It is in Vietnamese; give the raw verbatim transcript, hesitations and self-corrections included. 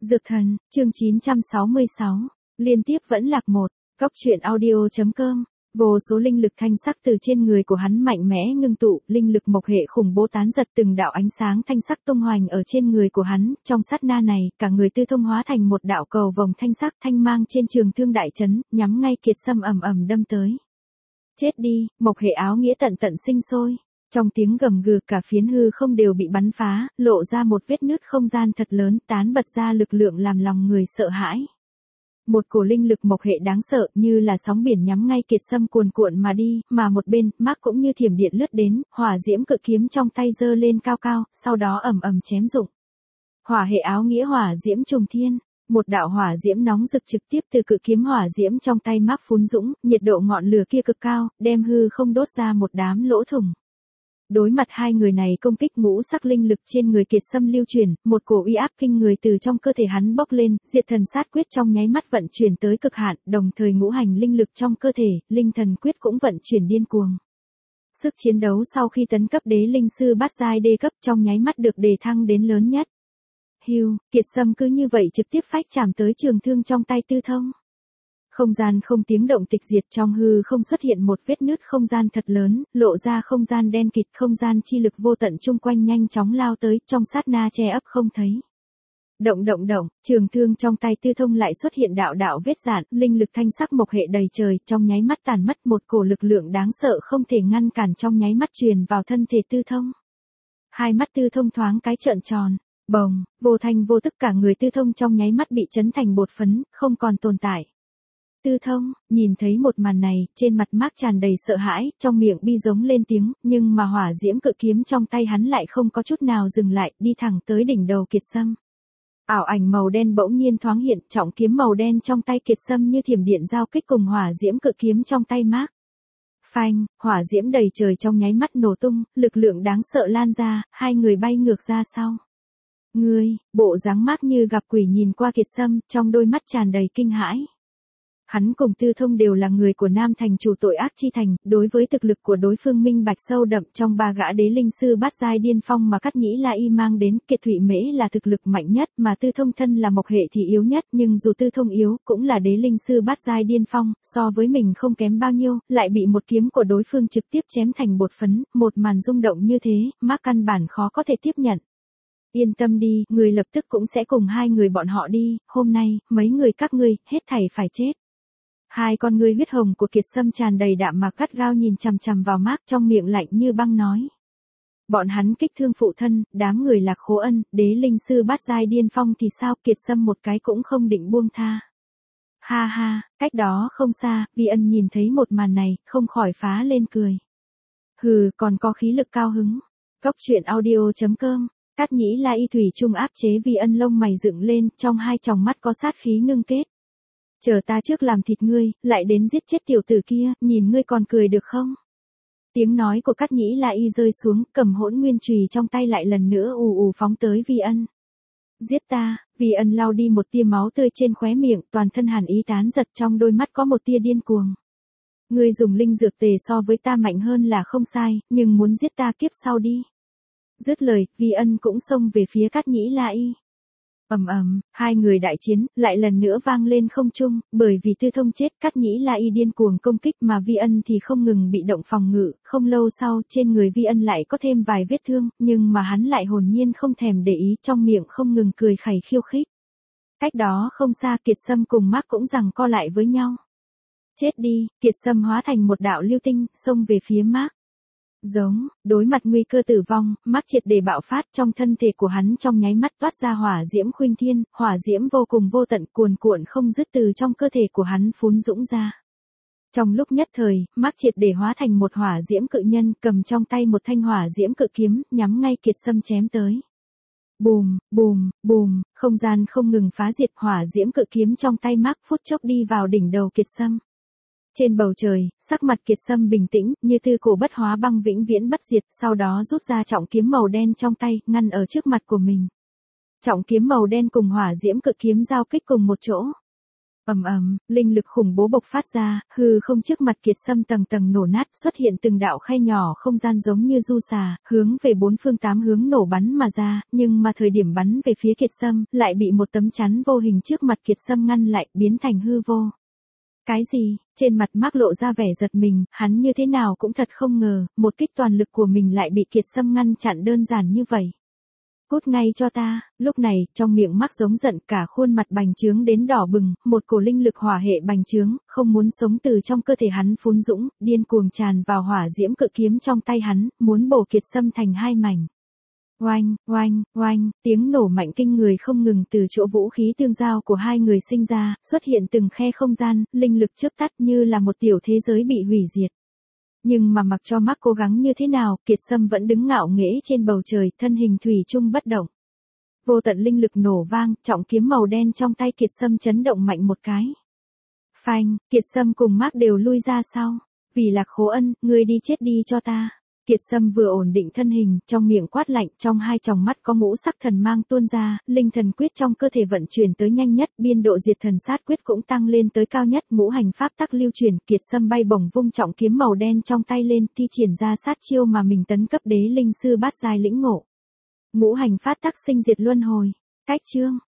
Dược thần, chương chín trăm sáu mươi sáu, liên tiếp vẫn lạc một, góc truyện audio.com, vô số linh lực thanh sắc từ trên người của hắn mạnh mẽ ngưng tụ, linh lực mộc hệ khủng bố tán giật từng đạo ánh sáng thanh sắc tung hoành ở trên người của hắn, trong sát na này, cả người Tư Thông hóa thành một đạo cầu vồng thanh sắc thanh mang trên trường thương đại chấn, nhắm ngay Kiệt Sâm ầm ầm đâm tới. Chết đi, mộc hệ áo nghĩa tận tận sinh sôi. Trong tiếng gầm gừ cả phiến hư không đều bị bắn phá, lộ ra một vết nứt không gian thật lớn tán bật ra lực lượng làm lòng người sợ hãi. Một cổ linh lực mộc hệ đáng sợ như là sóng biển nhắm ngay Kiệt Sâm cuồn cuộn mà đi, mà một bên, Mark cũng như thiểm điện lướt đến, hỏa diễm cự kiếm trong tay giơ lên cao cao, sau đó ầm ầm chém rụng. Hỏa hệ áo nghĩa hỏa diễm trùng thiên. Một đạo hỏa diễm nóng rực trực tiếp từ cự kiếm hỏa diễm trong tay Mark phun dũng, nhiệt độ ngọn lửa kia cực cao, đem hư không đốt ra một đám lỗ thủng. Đối mặt hai người này công kích ngũ sắc linh lực trên người Kiệt Sâm lưu truyền, một cổ uy áp kinh người từ trong cơ thể hắn bốc lên, diệt thần sát quyết trong nháy mắt vận chuyển tới cực hạn, đồng thời ngũ hành linh lực trong cơ thể, linh thần quyết cũng vận chuyển điên cuồng. Sức chiến đấu sau khi tấn cấp đế linh sư bát giai đê cấp trong nháy mắt được đề thăng đến lớn nhất. Hưu, Kiệt Sâm cứ như vậy trực tiếp phách chạm tới trường thương trong tay Tư Thông. Không gian không tiếng động tịch diệt, trong hư không xuất hiện một vết nứt không gian thật lớn, lộ ra không gian đen kịt, không gian chi lực vô tận chung quanh nhanh chóng lao tới, trong sát na che ấp không thấy. Động động động, trường thương trong tay Tư Thông lại xuất hiện đạo đạo vết rạn, linh lực thanh sắc mộc hệ đầy trời, trong nháy mắt tàn mất, một cổ lực lượng đáng sợ không thể ngăn cản trong nháy mắt truyền vào thân thể Tư Thông. Hai mắt Tư Thông thoáng cái trợn tròn, bồng, vô thanh vô tức cả người Tư Thông trong nháy mắt bị chấn thành bột phấn, không còn tồn tại. Tư Thông, nhìn thấy một màn này, trên mặt Mark tràn đầy sợ hãi, trong miệng bi giống lên tiếng, nhưng mà hỏa diễm cự kiếm trong tay hắn lại không có chút nào dừng lại, đi thẳng tới đỉnh đầu Kiệt Sâm. Ảo ảnh màu đen bỗng nhiên thoáng hiện, trọng kiếm màu đen trong tay Kiệt Sâm như thiểm điện giao kích cùng hỏa diễm cự kiếm trong tay Mark. Phanh, hỏa diễm đầy trời trong nháy mắt nổ tung, lực lượng đáng sợ lan ra, hai người bay ngược ra sau. Ngươi, bộ dáng Mark như gặp quỷ nhìn qua Kiệt Sâm, trong đôi mắt tràn đầy kinh hãi. Hắn cùng Tư Thông đều là người của Nam Thành chủ tội ác chi thành, đối với thực lực của đối phương minh bạch sâu đậm, trong ba gã đế linh sư bát giai điên phong mà Cát Nhĩ La Y mang đến, Kiệt Thụy Mễ là thực lực mạnh nhất, mà Tư Thông thân là mộc hệ thì yếu nhất, nhưng dù Tư Thông yếu, cũng là đế linh sư bát giai điên phong, so với mình không kém bao nhiêu, lại bị một kiếm của đối phương trực tiếp chém thành bột phấn, một màn rung động như thế, Mark căn bản khó có thể tiếp nhận. Yên tâm đi, người lập tức cũng sẽ cùng hai người bọn họ đi, hôm nay, mấy người các ngươi, hết thảy phải chết. Hai con ngươi huyết hồng của Kiệt Sâm tràn đầy đạm mạc gắt gao nhìn chằm chằm vào Mark, trong miệng lạnh như băng nói. Bọn hắn kích thương phụ thân, đám người Lạc Khố Ân, đế linh sư bát giai điên phong thì sao, Kiệt Sâm một cái cũng không định buông tha. Ha ha, cách đó không xa, Vi Ân nhìn thấy một màn này, không khỏi phá lên cười. Hừ, còn có khí lực cao hứng. Góc truyện audio.com, Cát Nhĩ La Y thủy chung áp chế Vi Ân, lông mày dựng lên, trong hai tròng mắt có sát khí ngưng kết. Chờ ta trước làm thịt ngươi, lại đến giết chết tiểu tử kia, nhìn ngươi còn cười được không? Tiếng nói của Cát Nhĩ La Y rơi xuống, cầm hỗn nguyên chùy trong tay lại lần nữa ù ù phóng tới Vi Ân. Giết ta, Vi Ân lau đi một tia máu tươi trên khóe miệng, toàn thân hàn ý tán giật, trong đôi mắt có một tia điên cuồng. Ngươi dùng linh dược tề so với ta mạnh hơn là không sai, nhưng muốn giết ta kiếp sau đi. Dứt lời, Vi Ân cũng xông về phía Cát Nhĩ La Y. Ầm ầm, hai người đại chiến, lại lần nữa vang lên không trung, bởi vì Tư Thông chết, Cát Nhĩ La Y điên cuồng công kích mà Vi Ân thì không ngừng bị động phòng ngự, không lâu sau, trên người Vi Ân lại có thêm vài vết thương, nhưng mà hắn lại hồn nhiên không thèm để ý, trong miệng không ngừng cười khẩy khiêu khích. Cách đó không xa, Kiệt Sâm cùng Mark cũng giằng co lại với nhau. Chết đi, Kiệt Sâm hóa thành một đạo lưu tinh, xông về phía Mark. Giống, đối mặt nguy cơ tử vong, Mark triệt để bạo phát, trong thân thể của hắn trong nháy mắt toát ra hỏa diễm khuynh thiên, hỏa diễm vô cùng vô tận cuồn cuộn không dứt từ trong cơ thể của hắn phún dũng ra. Trong lúc nhất thời, Mark triệt để hóa thành một hỏa diễm cự nhân, cầm trong tay một thanh hỏa diễm cự kiếm, nhắm ngay Kiệt Sâm chém tới. Bùm, bùm, bùm, không gian không ngừng phá diệt, hỏa diễm cự kiếm trong tay Mark phút chốc đi vào đỉnh đầu Kiệt Sâm. Trên bầu trời, sắc mặt Kiệt Sâm bình tĩnh, như tư cổ bất hóa băng vĩnh viễn bất diệt, sau đó rút ra trọng kiếm màu đen trong tay, ngăn ở trước mặt của mình. Trọng kiếm màu đen cùng hỏa diễm cự kiếm giao kích cùng một chỗ. Ầm ầm, linh lực khủng bố bộc phát ra, hư không trước mặt Kiệt Sâm tầng tầng nổ nát, xuất hiện từng đạo khe nhỏ không gian giống như du xà, hướng về bốn phương tám hướng nổ bắn mà ra, nhưng mà thời điểm bắn về phía Kiệt Sâm, lại bị một tấm chắn vô hình trước mặt Kiệt Sâm ngăn lại, biến thành hư vô. Cái gì? Trên mặt Mark lộ ra vẻ giật mình, hắn như thế nào cũng thật không ngờ, một kích toàn lực của mình lại bị Kiệt Sâm ngăn chặn đơn giản như vậy. Cút ngay cho ta, lúc này, trong miệng Mark giống giận, cả khuôn mặt bành trướng đến đỏ bừng, một cổ linh lực hỏa hệ bành trướng, không muốn sống từ trong cơ thể hắn phún dũng, điên cuồng tràn vào hỏa diễm cự kiếm trong tay hắn, muốn bổ Kiệt Sâm thành hai mảnh. Oanh, oanh, oanh, tiếng nổ mạnh kinh người không ngừng từ chỗ vũ khí tương giao của hai người sinh ra, xuất hiện từng khe không gian, linh lực chớp tắt như là một tiểu thế giới bị hủy diệt. Nhưng mà mặc cho Mark cố gắng như thế nào, Kiệt Sâm vẫn đứng ngạo nghễ trên bầu trời, thân hình thủy chung bất động. Vô tận linh lực nổ vang, trọng kiếm màu đen trong tay Kiệt Sâm chấn động mạnh một cái. Phanh, Kiệt Sâm cùng Mark đều lui ra sau. Vì Lạc Khố Ân, ngươi đi chết đi cho ta. Kiệt Sâm vừa ổn định thân hình, trong miệng quát lạnh, trong hai tròng mắt có ngũ sắc thần mang tuôn ra, linh thần quyết trong cơ thể vận chuyển tới nhanh nhất, biên độ diệt thần sát quyết cũng tăng lên tới cao nhất, ngũ hành pháp tắc lưu chuyển, Kiệt Sâm bay bổng vung trọng kiếm màu đen trong tay lên, thi triển ra sát chiêu mà mình tấn cấp đế linh sư bát giai lĩnh ngộ. Ngũ hành pháp tắc sinh diệt luân hồi. Cách chương